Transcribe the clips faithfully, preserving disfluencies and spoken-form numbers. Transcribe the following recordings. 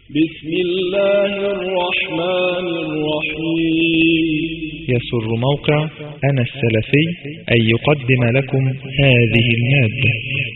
بسم الله الرحمن الرحيم. يسر موقع أنا السلفي أن يقدم لكم هذه المادة.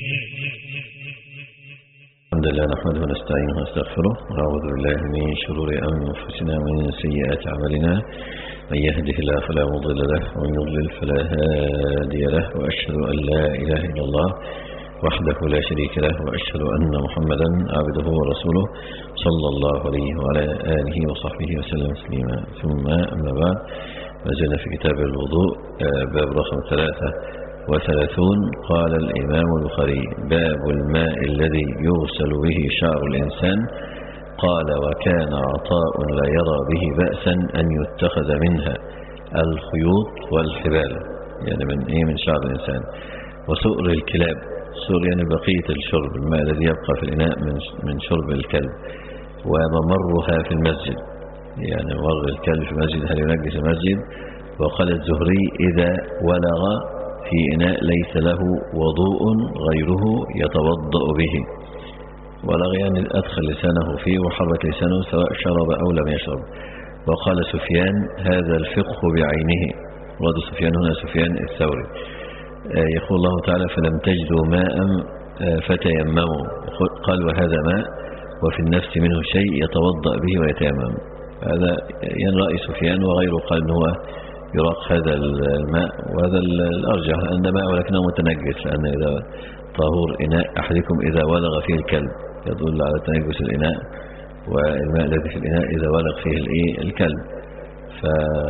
الحمد لله نحمده ونستعينه ونستغفره ونعوذ بالله من شرور أنفسنا ومن سيئات أعمالنا، من يهده الله فلا مضل له ومن يضلل فلا هادي له، وأشهد أن لا إله إلا الله وحده لا شريك له، وأشهد أن محمدا عبده ورسوله صلى الله عليه وعلى آله وصحبه وسلم تسليما. ثم أما بعد، نزلنا في كتاب الوضوء باب رقم ثلاثة وثلاثون. قال الإمام البخاري: باب الماء الذي يغسل به شعر الإنسان. قال: وكان عطاء لا يرى به بأسا أن يتخذ منها الخيوط والحبال، يعني من إيه؟ من شعر الإنسان. وسؤر الكلاب، سؤر يعني بقية الشرب، الماء الذي يبقى في الإناء من من شرب الكلب. وممرها في المسجد، يعني مر الكلب في المسجد هل ينجس المسجد؟ وقال الزهري: إذا ولغ في إناء ليس له وضوء غيره يتوضأ به. ولغ يعني أدخل لسانه فيه وحرك لسانه سواء شرب أو لم يشرب. وقال سفيان: هذا الفقه بعينه. ورد سفيان هنا سفيان الثوري. يقول الله تعالى: فلم تجدوا ماء فتيمموا. قال: وهذا ماء وفي النفس منه شيء يتوضأ به ويتيمم. هذا يعني رأي سفيان، وغيره قال أنه يراق هذا الماء، وهذا الأرجح أن ماء ولكنه متنجس، لأن إذا طهور إناء أحدكم إذا ولغ فيه الكلب يدل على تنجس الإناء، والماء الذي في الإناء إذا ولغ فيه الكلب. ف...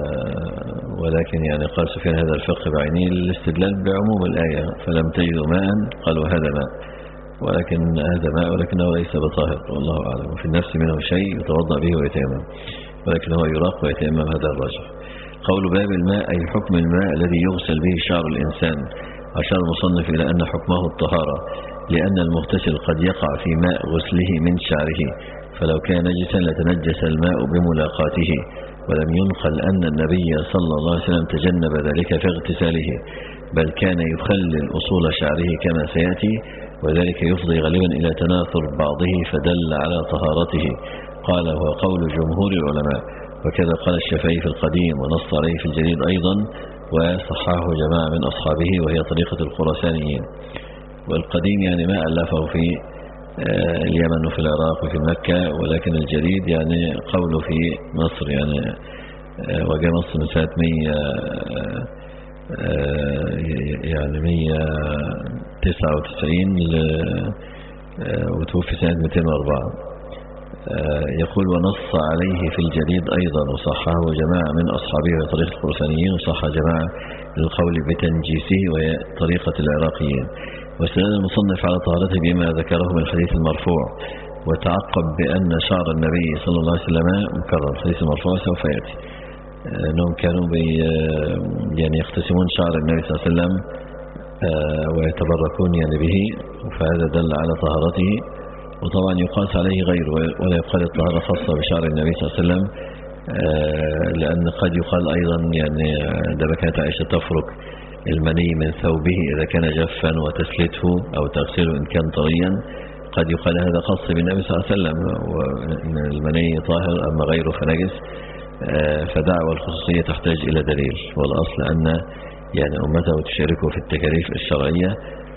ولكن يعني قال سفيان: هذا الفقه بعينه للاستدلال بعموم الآية، فلم تجدوا ماء قالوا هذا ماء، ولكن هذا ماء ولكنه ليس بطاهر، والله أعلم. وفي النفس منه شيء يتوضأ به ويتيمم، ولكن هو يراق ويتيمم، هذا الراجح. قول باب الماء أي حكم الماء الذي يغسل به شعر الإنسان. أشار المصنف إلى أن حكمه الطهارة، لأن المغتسل قد يقع في ماء غسله من شعره، فلو كان نجسا لتنجس الماء بملاقاته. ولم ينقل أن النبي صلى الله عليه وسلم تجنب ذلك في اغتساله، بل كان يخلل أصول شعره كما سيأتي، وذلك يفضي غالبا إلى تناثر بعضه فدل على طهارته. قال: هو قول جمهور العلماء، وكذا قال الشافعي في القديم، ونص عليه في الجديد أيضا، وصححه جماعة من أصحابه، وهي طريقة الخراسانيين. والقديم يعني ما ألفه في اليمن وفي العراق وفي مكة، ولكن الجديد يعني قوله في مصر، يعني وجاء مصر من سنة مية يعني مية تسعة وتسعين وتوفي سنة مئتين وأربعة. يقول: ونص عليه في الجديد أيضا، وصححه جماعة من أصحابه وطريقة الخراسانيين، وصح جماعة للقول بتنجيسه وهي طريقة العراقيين. واستدل المصنف على طهارته بما ذكره من الحديث المرفوع، وتعقب بأن شعر النبي صلى الله عليه وسلم مكرم. الحديث المرفوع سوف يأتي، أنهم كانوا بي يعني يقتسمون شعر النبي صلى الله عليه وسلم ويتبركون يعني به، فهذا دل على طهارته. وطبعا يقاس عليه غيره، ولا يقال الطهارة خاصة بشعر النبي صلى الله عليه وسلم، لأن قد يقال أيضا يعني عندما كانت عائشة تفرك المني من ثوبه إذا كان جفا وتسلته أو تغسله إن كان طريا، قد يقال هذا خاص بالنبي صلى الله عليه وسلم، وإن المني طاهر أما غيره فنجس. فدعوى الخصوصية تحتاج إلى دليل، والأصل أن يعني أمته تشاركه في التكاليف الشرعية،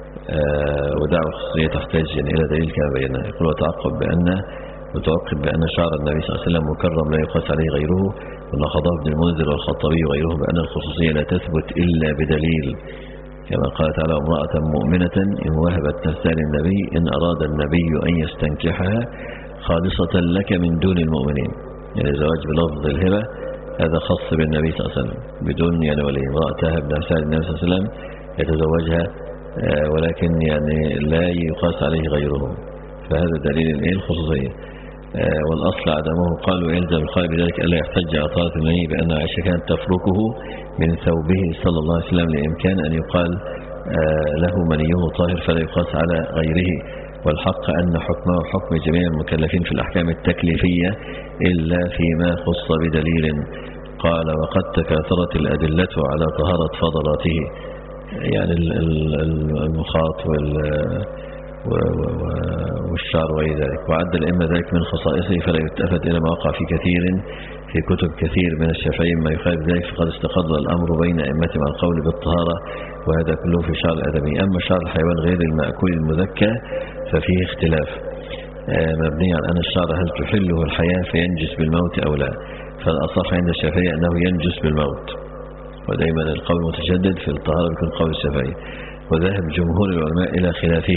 ودعوى الخصوصية تحتاج يعني إلى دليل كما بينا. يقول: وتعقب بأن وتعقب بأن شعر النبي صلى الله عليه وسلم مكرم لا يقاس عليه غيره، ونقضه ابن المنذر والخطابي وغيرهم بأن الخصوصية لا تثبت إلا بدليل، كما قال تعالى: امرأة مؤمنة إن وهبت نفسها للنبي إن أراد النبي أن يستنكحها خالصة لك من دون المؤمنين. يعني زواج بلفظ الهبة هذا خاص بالنبي صلى الله عليه وسلم بدون يعني ولي. امرأة تهب نفسها للنبي صلى الله عليه وسلم يتزوجها، ولكن يعني لا يقاس عليه غيره، فهذا دليل الخصوصية. والأصل عدمه. قالوا: يلزم القائل بذلك ألا يحتج على طهارة المني بأن عائشة كانت تفركه من ثوبه صلى الله عليه وسلم، لإمكان أن يقال له منيه طاهر فلا يقاس على غيره. والحق أن حكمه حكم جميع المكلفين في الأحكام التكليفية إلا فيما خص بدليل. قال: وقد تكاثرت الأدلة على طهارة فضلاته، يعني المخاط والشعر وغير ذلك. وعد الأئمة ذلك من خصائصه فلا يتفت إلى ما وقع في كثير في كتب كثير من الشافعي مما يخالف ذلك، فقد استقر الأمر بين أئمتهم على القول بالطهارة، وهذا كله في شعر الآدمي. أما شعر الحيوان غير المأكول المذكى ففيه اختلاف مبني على أن الشعر هل تحله الحياة فينجس بالموت أو لا. فالأصح عند الشافعي أنه ينجس بالموت، ودائما القول المتشدد في الطهارة بيكون قول الشافعي. وذهب جمهور العلماء إلى خلافه،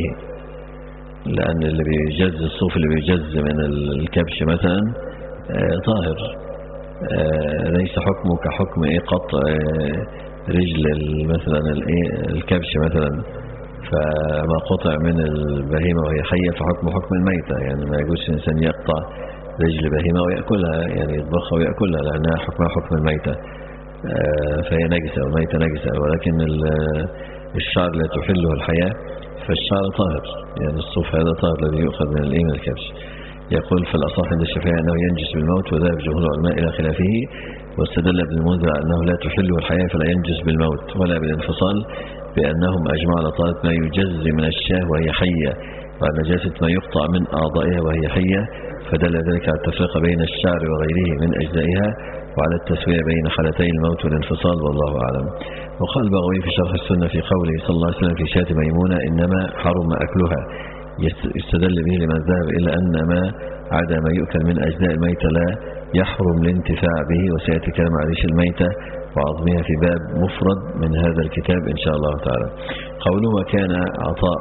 لأن اللي بيجز الصوف اللي بيجز من الكبش مثلا طاهر، ليس حكمه كحكم ايه قطع رجل مثلا الكبش مثلا، فما قطع من البهيمة وهي حية فحكم حكم الميتة. يعني ما يجوز الإنسان يقطع رجل بهيمة ويأكلها، يعني يطبخها ويأكلها، لأنها حكمها حكم الميتة فهي نجسة والميتة نجسة. ولكن الشعر لا تحله الحياة فالشعر طاهر، يعني الصوف هذا طاهر الذي يؤخذ من الإيم الكبش. يقول في الأصح عند الشافعي أنه ينجس بالموت، وذهب جمهور العلماء إلى خلافه. واستدل ابن المنذر أنه لا تحله الحياة فلا ينجس بالموت ولا بالانفصال، بأنهم أجمعوا على طهارة ما يجز من الشاه وهي حية، وعلى نجاسة ما يقطع من أعضائها وهي حية، فدل ذلك على التفريق بين الشعر وغيره من أجزائها، وعلى التسوية بين حالتي الموت والانفصال، والله أعلم. وقال البغوي في شرح السنة في قوله صلى الله عليه وسلم في شاة ميمونة إنما حرم أكلها، يستدل به لمن ذهب إلى أن ما عدا ما يؤكل من أجزاء الميتة لا يحرم الانتفاع به، وسيأتي كلام عن ريش الميتة وعظمها في باب مفرد من هذا الكتاب إن شاء الله تعالى. قوله وكان عطاء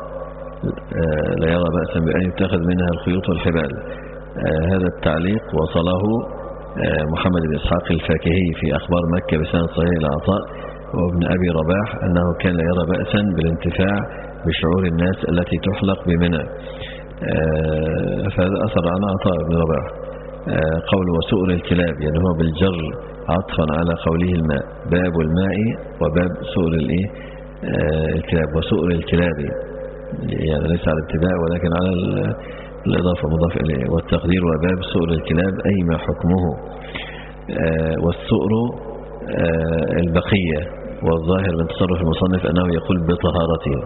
لا يرى بأسا بأن يتخذ منها الخيوط والحبال، هذا التعليق وصله محمد بن إسحاق الفاكهي في أخبار مكة بسند صحيح لعطاء وابن أبي رباح أنه كان لا يرى بأسا بالانتفاع بشعور الناس التي تحلق بمنى، فهذا أثر عن عطاء بن رباح. قول وسؤر الكلاب، يعني هو بالجر عطفا على قوله الماء، باب الماء وباب سؤر الكلاب. وسؤر الكلاب يعني ليس على الابتداء ولكن على الإضافة مضاف إليه، والتقدير وباب سؤر الكلاب أي ما حكمه. والسؤر البقية، والظاهر من تصرف المصنف أنه يقول بطهارته.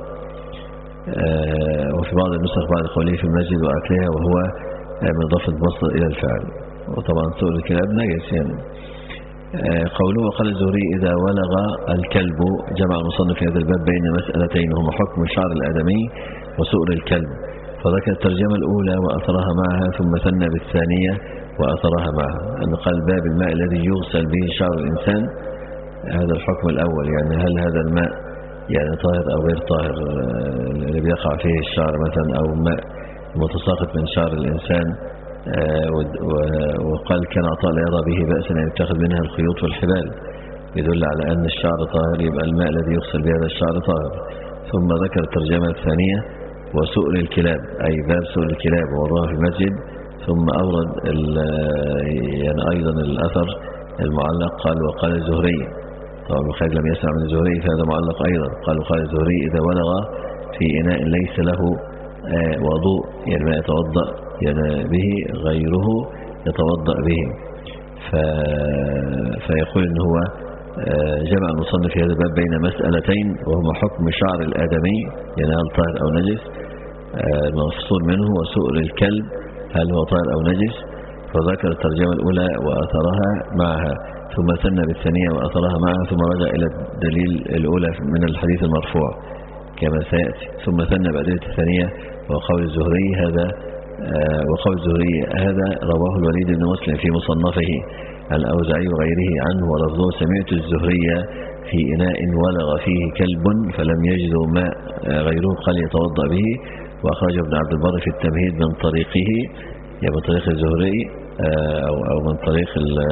وفي بعض النسخ بعد قوله في المسجد وأكلها، وهو من إضافة مصدر إلى الفعل، وطبعا سؤر الكلاب نجس يعني. قوله وقال الزهري إذا ولغ الكلب، جمع المصنف في هذا الباب بين مسألتين هما حكم الشعر الآدمي وسؤر الكلب، فذكر الترجمة الأولى وأثرها معها، ثم ثنى بالثانية وأثرها معها، أن قال باب الماء الذي يغسل به شعر الإنسان، هذا الحكم الأول، يعني هل هذا الماء يعني طاهر أو غير طاهر اللي بيقع فيه الشعر مثلا، أو ماء متساقط من شعر الإنسان. وقال كان عطاء لا يرى به بأسا أن يتخذ منها الخيوط والحبال، يدل على أن الشعر طاهر، يبقى الماء الذي يغسل بهذا الشعر طاهر. ثم ذكر الترجمة الثانية وسؤر الكلاب، أي باب سؤر الكلاب ووضعه في المسجد. ثم أورد يعني أيضا الأثر المعلق، قال وقال الزهري، طبعا الخير لم يسمع من الزهري فهذا معلق أيضا، قال وقال الزهري إذا ولغ في إناء ليس له وضوء، يعني ما يتوضأ يعني به غيره يتوضأ به، فيقول إن هو جمع المصنف في هذا الباب بين مسألتين وهما حكم شعر الآدمي، يعني هل طاهر أو نجس، المفصول منه، وسؤر الكلب هل هو طاهر أو نجس، فذكر الترجمة الأولى وأثرها معها، ثم ثنى بالثانية وأثرها معها، ثم رجع إلى الدليل الأولى من الحديث المرفوع كما سيأتي، ثم ثنى بأدلة الثانية وقول الزهري هذا وقول الزهري هذا رواه الوليد بن مسلم في مصنفه الأوزاعي وغيره عنه، ولفظه سمعت الزهري في إناء ولغ فيه كلب فلم يجدوا ماء غيره قال يتوضأ به، وأخرج ابن عبد البر في التمهيد من طريقه، يعني من طريق الزهري أو أو من طريق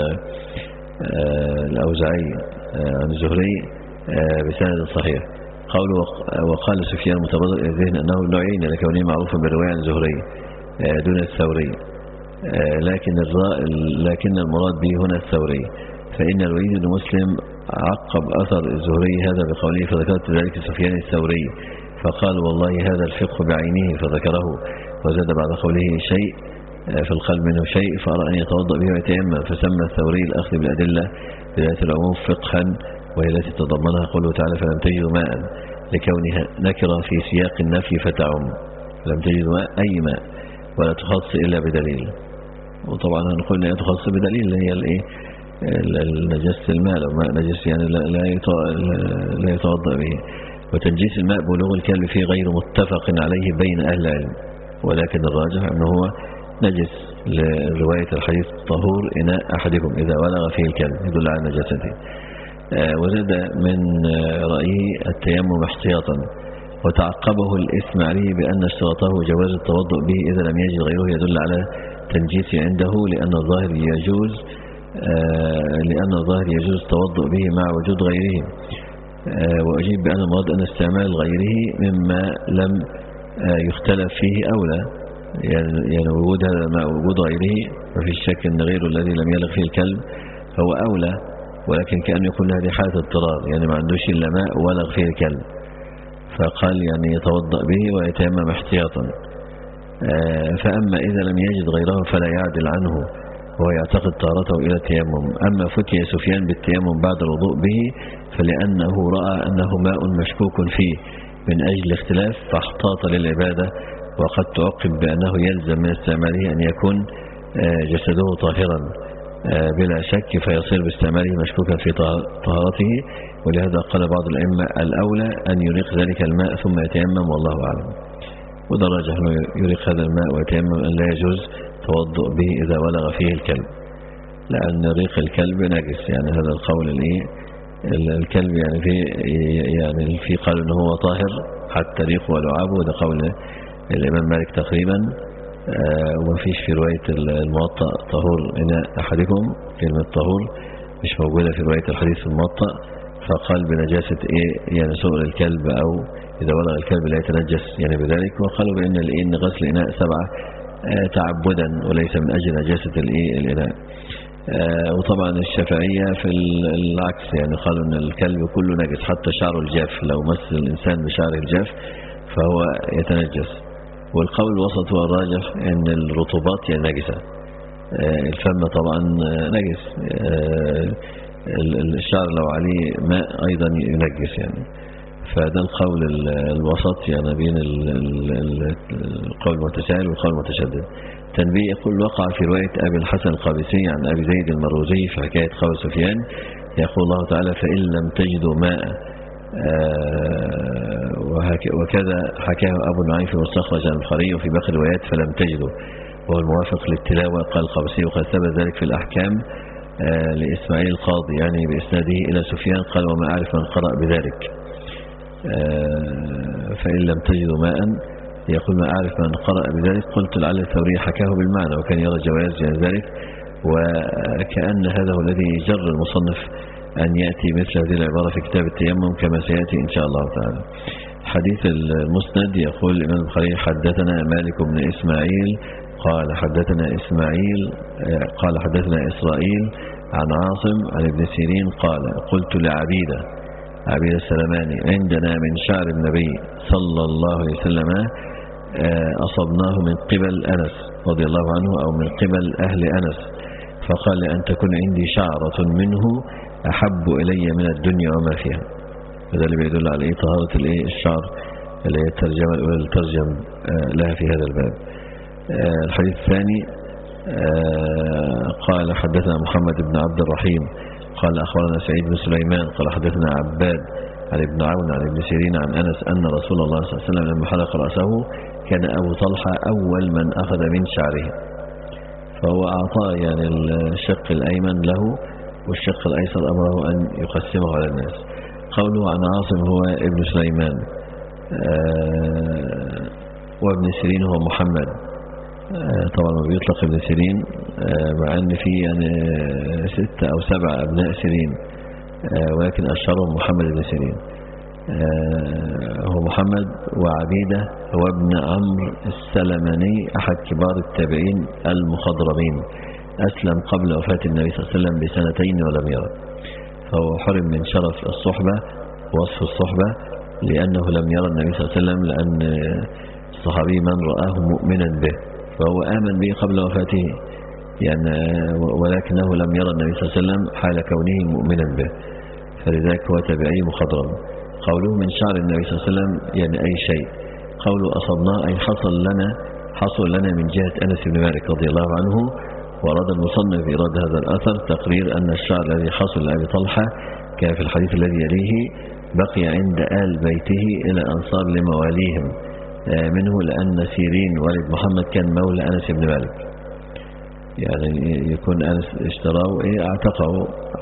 الأوزاعي عن الزهري بسند صحيح. قوله وقال سفيان متبادر إلى الذهن أنه نوعين لكونه معروفا بالرواية عن الزهري دون الثوري، لكن لكن المراد به هنا الثوري، فإن الوليد بن مسلم عقب أثر الزهري هذا بقوله فذكرت ذلك سفيان الثوري، فقال والله هذا الفقه بعينه فذكره، وزاد بعد قوله شيء في القلب منه شيء فأرى أن يتوضأ به ويتيمم، فسمى الثوري الأخذ بالأدلة بذات العموم فقها، وهي التي تضمنها قوله تعالى فلم تجدوا ماء، لكونها نكرة في سياق النفي فتعم، لم تجدوا ماء أي ماء ولا تخص إلا بدليل. وطبعا هنقول لا تخص بدليل اللي هي الايه النجاسة الماء، لو ماء نجس يعني لا لا يتوضأ به. وتنجيس الماء بلوغ الكلب فيه غير متفق عليه بين أهل العلم، ولكن الراجح أنه هو نجس لرواية الحديث طهور إناء أحدكم إذا ولغ فيه الكلب، يدل على نجاسته. وزاد من رأيه التيمم احتياطا، وتعقبه الإسماعيلي بأن اشتراطه جواز التوضؤ به إذا لم يجد غيره يدل على تنجيس عنده، لأن الظاهر يجوز لأن الظاهر يجوز التوضؤ به مع وجود غيره. وأجيب بأن المراد أن استعمال غيره مما لم يختلف فيه أولى، يعني وجود هذا مع وجود غيره وفي الشك أن غيره الذي لم يلغ فيه الكلب هو أولى، ولكن كأن يكون هذه حالة اضطرار، يعني ما عندوش إلا ماء ولغ فيه الكلب، فقال يعني يتوضأ به ويتيمم احتياطا. فأما إذا لم يجد غيره فلا يعدل عنه وهو يعتقد طهارته إلى التيمم. أما فتي سفيان بالتيمم بعد الوضوء به فلأنه رأى أنه ماء مشكوك فيه من أجل اختلاف فاحتاط للعبادة، وقد تعقب بأنه يلزم من استعماله أن يكون جسده طاهرا بلا شك، فيصير باستعماله مشكوكا في طهارته. ولهذا قال بعض الأئمة الأولى أن يريق ذلك الماء ثم يتيمم، والله أعلم. وده راجح أنه يريق هذا الماء ويتيمم، أن لا يجوز توضؤ به إذا ولغ فيه الكلب، لأن ريق الكلب نجس. يعني هذا القول الإيه الكلب يعني في يعني في قال إنه هو طاهر حتى ريقه ولعابه، وده قول الإمام مالك تقريبا. آه وما فيش في رواية الموطأ طهور إناء أحدكم، كلمة طهور مش موجودة في رواية الحديث الموطأ، فقال بنجاسة إيه يعني سؤر الكلب، أو إذا ولغ الكلب لا يتنجس يعني بذلك. وقالوا بأن الإيه غسل إناء سبعة آه تعبدا وليس من أجل نجاسة الإيه الإناء. آه وطبعا الشافعية في العكس، يعني قالوا أن الكلب كله نجس حتى شعره الجاف، لو مس الإنسان بشعره الجاف فهو يتنجس. والقول الوسط هو الراجح أن الرطوبات هي نجسة. آه الفم طبعا نجس، آه الشعر لو عليه ماء أيضا ينجس يعني. فده القول الوسط يعني بين القول المتساهل والقول المتشدد. تنبيه يقول وقع في رواية أبي الحسن القابسي عن أبي زيد المروزي في حكاية قول سفيان، يقول الله تعالى فإن لم تجدوا ماء، وكذا حكاه أبو نعيم في مستخرج عن البخاري وفي باقي الروايات فلم تجدوا، وهو الموافق للتلاوة. قال القابسي وقد ثبت ذلك في الأحكام لإسماعيل القاضي يعني بإسناده إلى سفيان، قال وما أعرف من قرأ بذلك. فإن لم تجدوا ماء يقول ما أعرف من قرأ بذلك. قلت لعل الثوري حكاه بالمعنى وكان يرى جواز يعني ذلك، وكأن هذا هو الذي جر المصنف أن يأتي مثل هذه العبارة في كتاب التيمم كما سيأتي إن شاء الله تعالى. حديث المسند يقول الإمام البخاري حدثنا مالك بن إسماعيل قال حدثنا إسماعيل قال حدثنا إسرائيل عن عاصم عن ابن سيرين قال قلت لعبيدة عبيدة السلماني عندنا من شعر النبي صلى الله عليه وسلم أصبناه من قبل أنس رضي الله عنه أو من قبل أهل أنس، فقال أن تكون عندي شعرة منه أحب إلي من الدنيا وما فيها. هذا اللي بيدل على طهارة الشعر اللي هي الترجمة الأولى اللي ترجم لها في هذا الباب. الحديث الثاني قال حدثنا محمد بن عبد الرحيم قال أخبرنا سعيد بن سليمان قال حدثنا عباد عن ابن عون عن ابن سيرين عن أنس أن رسول الله صلى الله عليه وسلم لما حلق رأسه كان أبو طلحة أول من أخذ من شعره، فهو أعطاه يعني الشق الأيمن له والشق الأيسر أمره أن يقسمه على الناس. قوله عن عاصم هو ابن سليمان وابن سيرين هو محمد. طبعا ما بيطلق ابن سيرين مع أن فيه يعني ستة أو سبعة أبناء سيرين، ولكن أشهرهم محمد بن سيرين. هو محمد وعبيدة هو ابن عمرو السلماني أحد كبار التابعين المخضرمين، أسلم قبل وفاة النبي صلى الله عليه وسلم بسنتين ولم يرى، فهو حرم من شرف الصحبة وصف الصحبة لأنه لم يرى النبي صلى الله عليه وسلم، لأن الصحابي من رآه مؤمنا به فهو آمن به قبل وفاته يعني، ولكنه لم يرى النبي صلى الله عليه وسلم حال كونه مؤمنا به، فلذلك هو تابعي مخضرم. قوله من شعر النبي صلى الله عليه وسلم يعني أي شيء، قوله أصبنا أي حصل لنا حصل لنا من جهة أنس بن مالك رضي الله عنه. وأراد المصنف إيراد هذا الأثر تقرير أن الشعر الذي حصل لأبي طلحة كان في الحديث الذي يليه بقي عند آل بيته إلى أن صار لمواليهم منه، لأن سيرين والد محمد كان مولى أنس بن مالك، يعني يكون أنس اشتراه إيه اعتقه،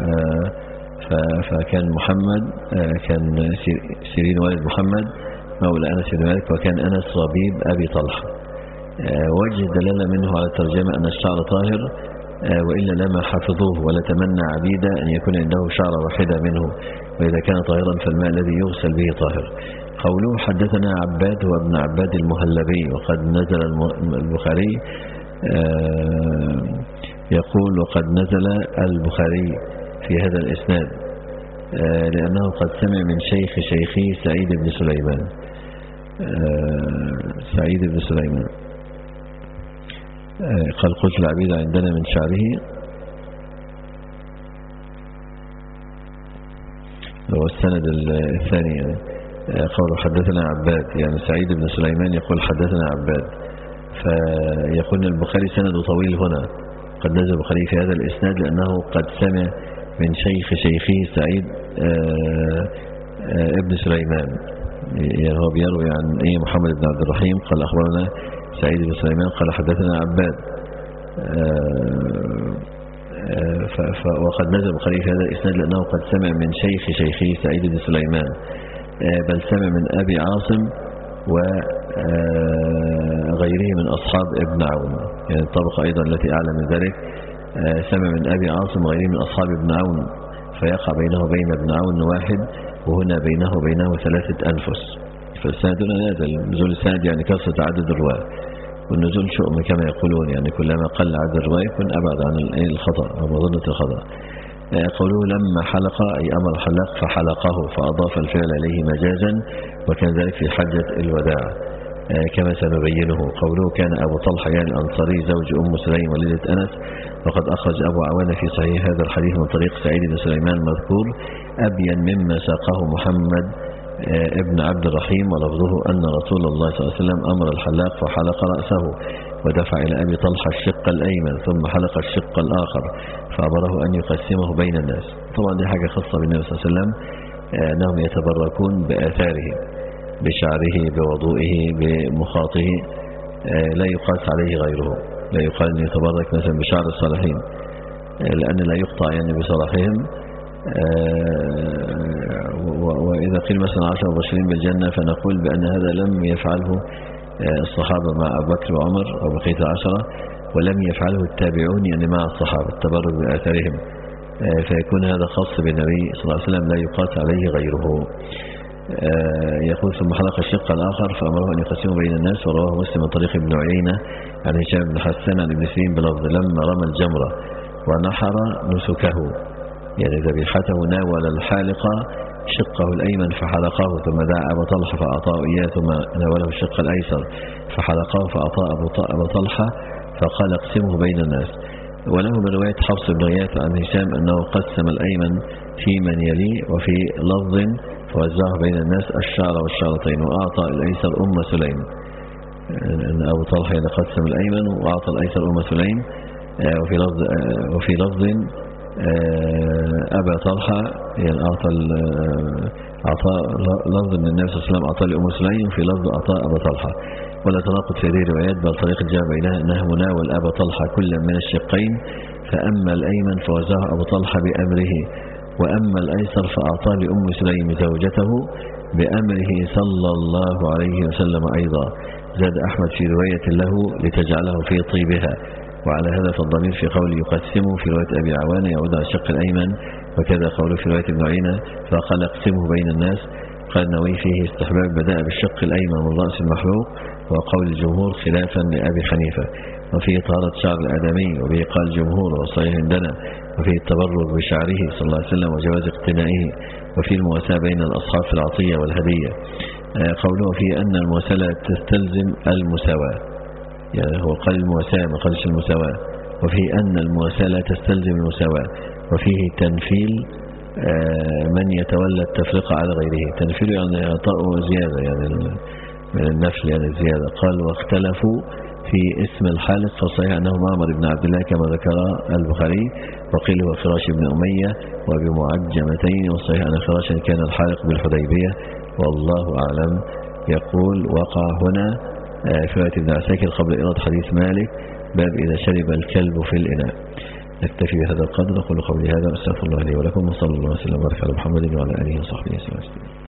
فكان محمد كان سيرين والد محمد مولى أنس بن مالك، وكان أنس ربيب أبي طلحة. وجه دلالة منه على الترجمة أن الشعر طاهر، وإلا لما حفظوه ولا تمنى عبيدا أن يكون عنده شعر واحدة منه، وإذا كان طاهرا فالماء الذي يغسل به طاهر. قوله حدثنا عباد هو ابن عباد المهلبي، وقد نزل البخاري يقول وقد نزل البخاري في هذا الإسناد لأنه قد سمع من شيخ شيخي سعيد بن سليمان سعيد بن سليمان قال قلت العبيد عندنا من شعره، هو السند الثاني يعني. قول حدثنا عباد، يعني سعيد بن سليمان يقول حدثنا عباد، فيكون البخاري سند طويل هنا. قد نزل البخاري في هذا الإسناد لأنه قد سمع من شيخ شيخه سعيد آآ آآ ابن سليمان، يعني هو بيروي عن إيه محمد بن عبد الرحيم قال أخبرنا سعيد بن سليمان قال حدثنا عباد. وقد نزل البخاري في هذا الإسناد لأنه قد سمع من شيخ شيخه سعيد بن سليمان، بل سمع من أبي عاصم وغيره من أصحاب ابن عون، يعني الطبقة أيضا التي أعلى من ذلك سمع من أبي عاصم وغيره من أصحاب ابن عون، فيقع بينه وبين ابن عون واحد، وهنا بينه وبينه ثلاثة أنفس. فالسند هنا نازل، نزول السند يعني كثرة عدد الرواة، والنزول شؤم كما يقولون، يعني كلما قل عدد الرواة يكون أبعد عن الخطأ أو مظنة الخطأ. قوله لما حلق أي أمر حلق فحلقه، فأضاف الفعل إليه مجازا، وكان ذلك في حجة الوداع كما سنبينه. قوله كان أبو طلحة يعني الأنصاري زوج أم سليم وليدة أنس، وقد أخرج أبو عوانة في صحيح هذا الحديث من طريق سعيد بن سليمان مذكور أبين مما ساقه محمد ابن عبد الرحيم، ولفظه أن رسول الله صلى الله عليه وسلم أمر الحلاق فحلق رأسه ودفع إلى أبي طلحة الشق الأيمن ثم حلق الشق الآخر فأمره أن يقسمه بين الناس. طبعا دي حاجة خاصة بالنبي صلى الله عليه وسلم، أنهم يتبركون بآثاره، بشعره، بوضوئه، بمخاطه، لا يقاس عليه غيره. لا يقال أن يتبرك مثلا بشعر الصالحين، لأن لا يقطع يعني بصلاحهم. وإذا قيل مثلا عشر مبشرين بالجنة فنقول بأن هذا لم يفعله الصحابة مع أبو بكر وعمر أو بقية العشرة، ولم يفعله التابعون يعني مع الصحابة التبرك بآثارهم، فيكون هذا خاص بالنبي صلى الله عليه وسلم لا يقاس عليه غيره. يقول ثم حلق الشق الآخر فأمره أن يقسمه بين الناس. ورواه مسلم من طريق ابن عيينة عن هشام بن حسان عن ابن سيرين بلفظ لما رمى الجمرة ونحر نسكه، يعني ذبيحته ناول الحالق شقه الأيمن فحلقه، ثم دعا أبا طلحة فأعطاه إياه، ثم ناوله الشق الأيسر فحلقه فأعطاه أبا طلحة فقال اقسمه بين الناس. وله من رواية حفص بن غياث عن هشام أنه قسم الأيمن في من يليه، وفي لفظ فوزعه بين الناس الشعر والشعرتين، وأعطى الأيسر أم سليم، أن أبو طلحة قسم الأيمن وأعطى الأيسر أم سليم. وفي لفظ وفي لفظ أبا طلحة يعني أعطى أعطى لفظ من النبي صلى الله عليه وسلم أعطى لأم سليم، في لفظ أعطى أبا طلحة. ولا تناقض في هذه الروايات، بل طريق الجامع بينها أنه مناول أبا طلحة كل من الشقين، فأما الأيمن فوزعه أبو طلحة بأمره، وأما الأيسر فأعطاه لأم سليم زوجته بأمره صلى الله عليه وسلم أيضا. زاد أحمد في رواية له لتجعله في طيبها. وعلى هذا فالضمير في قول يقسمه في رواية أبي عوانة يعود على الشق الأيمن، وكذا قوله في رواية ابن عيينة فقال اقسمه بين الناس. قال النووي فيه استحباب بدأ بالشق الأيمن من رأس المحلوق، وقول الجمهور خلافا لأبي حنيفة. وفيه طهارة شعر الآدمي، وبه قال الجمهور والصحيح عندنا، وفيه التبرك بشعره صلى الله عليه وسلم وجواز اقتنائه، وفيه المواساة بين الأصحاب في العطية والهدية. قوله فيه أن المواساة تستلزم المساواة، يعني هو قال المواساة ما قالش المساواة. وفيه أن المواساة لا تستلزم المساواة. وفيه تنفيل من يتولى التفرقة على غيره. تنفيل يعني عطاء زيادة، يعني من النفل يعني الزيادة. قال واختلفوا في اسم الحالق، فصحيح أنه معمر بن عبد الله كما ذكر البخاري، وقيل هو فراش بن أمية وبمعجمتين، والصحيح أن فراشا كان الحالق بالحديبية والله أعلم. يقول وقع هنا في رواية ابن عساكر قبل إيراد حديث مالك باب إذا شرب الكلب في الإناء. نكتفي بهذا القدر، أقول قولي هذا، أستغفر الله لي ولكم، وصلى الله وسلم وبارك على محمد وعلى آله وصحبه وسلم.